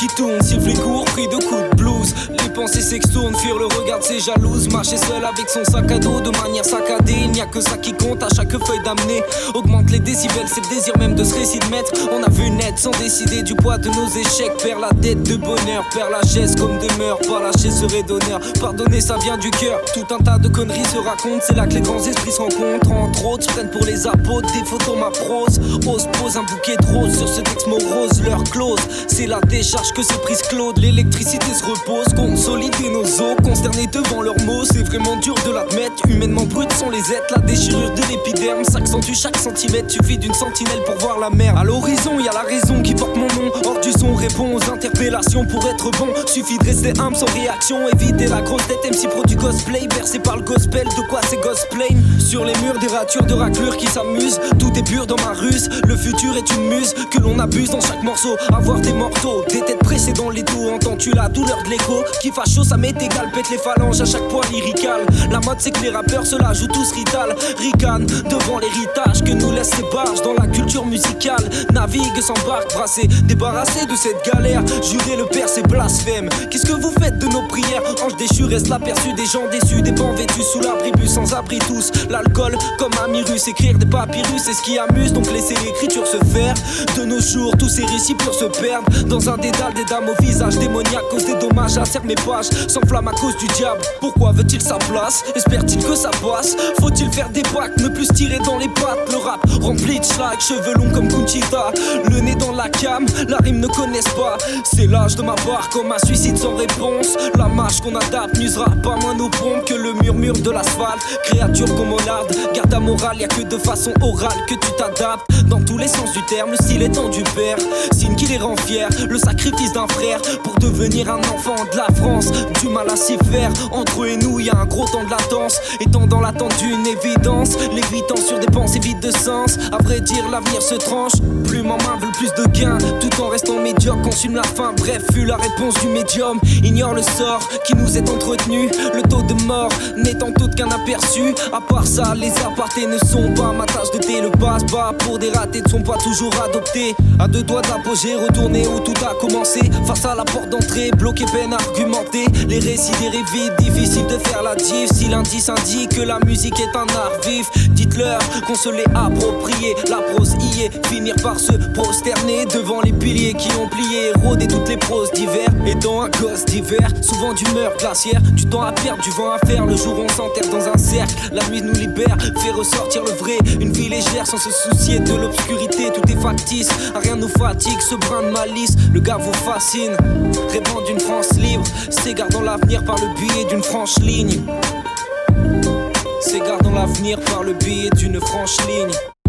qui tourne, sifflet court, pris de coups de blues. Les pensées s'extournent, fuir le regard de ses jalouses. Marcher seul avec son sac à dos de manière saccadée. Il n'y a que ça qui compte à chaque feuille d'amener. Augmente les décibels, c'est le désir même de se réciter de mettre. On a vu net sans décider du poids de nos échecs. Perd la dette de bonheur, perd la geste comme demeure. Pas lâcher serait d'honneur, pardonner ça vient du cœur. Tout un tas de conneries se racontent, c'est là que les grands esprits se rencontrent. Entre autres, se prennent pour les apôtres, des photos ma prose. Ose pose un bouquet de roses sur ce texte morose. Leur close, c'est la décharge que se prise Claude. L'électricité se repose, consolider nos os. Consternés devant leurs mots, c'est vraiment dur de l'admettre. Humainement brutes sont les êtres, la déchirure de l'épiderme s'accentue chaque centimètre. Suffit d'une sentinelle pour voir la mer. À l'horizon, y a la raison qui porte mon nom. Hors du son, répond aux interpellations pour être bon. Suffit de rester humble sans réaction, éviter la grosse tête. MC pro du cosplay, bercé par le gospel. De quoi c'est gospel? Sur les murs, des ratures de raclures qui s'amusent. Tout est pur dans ma ruse. Le futur est une muse que l'on abuse dans chaque morceau. Avoir des mortaux, des têtes pressées dans les dos. Entends-tu la douleur de l'écho qui fâche chaud, ça m'est égal. Pète les phalanges à chaque point lyrical. La mode c'est que les rappeurs se la jouent tous rital. Ricanent devant l'héritage que nous laissent ces barges dans la culture musicale. Navigue sans barque brassée, débarrassé de cette galère. Jurer le père c'est blasphème. Qu'est-ce que vous faites de nos prières? Ange déchu reste l'aperçu des gens déçus. Des bancs vêtus sous l'abribus sans abri tous. L'alcool comme Amirus, écrire des papyrus c'est ce qui amuse. Donc laissez l'écriture se faire. De nos jours tous ces récits purs se perdent dans un dédale des dames au visage démoniaque. Cause des dommages à serre mes pages s'enflamme à cause du diable. Pourquoi veut-il sa place? Espère-t-il que ça passe? Faut-il faire des packs, ne plus se tirer dans les pattes? Le rap rempli de schlag, cheveux longs comme Conchita. Le nez dans la cam, la rime ne connaissent pas. C'est l'âge de ma barre comme un suicide sans réponse. La marche qu'on adapte n'usera pas moins nos pompes que le murmure de l'asphalte. Créature comme Monarde, garde ta morale, y'a que de façon orale que tu t'adaptes. Dans tous les sens du terme, le style étant du père. Signe qui les rend fiers, le sacrifice d'un frère pour devenir un enfant de la France. Du mal à s'y faire, entre eux et nous y'a un gros temps de latence. Étant dans l'attente d'une évidence, lévitant sur des pensées vides de sens. À vrai dire l'avenir se tranche, plume en main veulent plus de gains. Tout en restant médiocre, consume la faim. Bref, fut la réponse du médium. Ignore le sort qui nous est entretenu. Le taux de mort n'étant tout qu'un aperçu. À part ça, les apartés ne sont pas ma tâche de thé. Le passe-bas pour des ratés ne sont pas toujours adoptés. À deux doigts d'apogée, retourner où tout a commencé. Face à la porte d'entrée, bloqué peine argumentée. Les récits dérivent vite, difficile de faire la diff. Si l'indice indique que la musique est un art vif, dites-leur qu'on se l'est approprié. La prose y est, finir par se prosterner devant les piliers qui ont plié, rôder toutes les proses d'hiver. Étant un gosse d'hiver, souvent d'humeur glaciaire, du temps à perdre, du vent à faire. Le jour on s'enterre dans un cercle, la nuit nous libère, fait ressortir le vrai. Une vie légère sans se soucier de l'obscurité, tout est factice, rien nous fatigue, ce brin de malice. Le gars vous fascine, rêvant d'une France libre, s'égare dans l'avenir par le biais d'une franche ligne. S'égare dans l'avenir par le biais d'une franche ligne.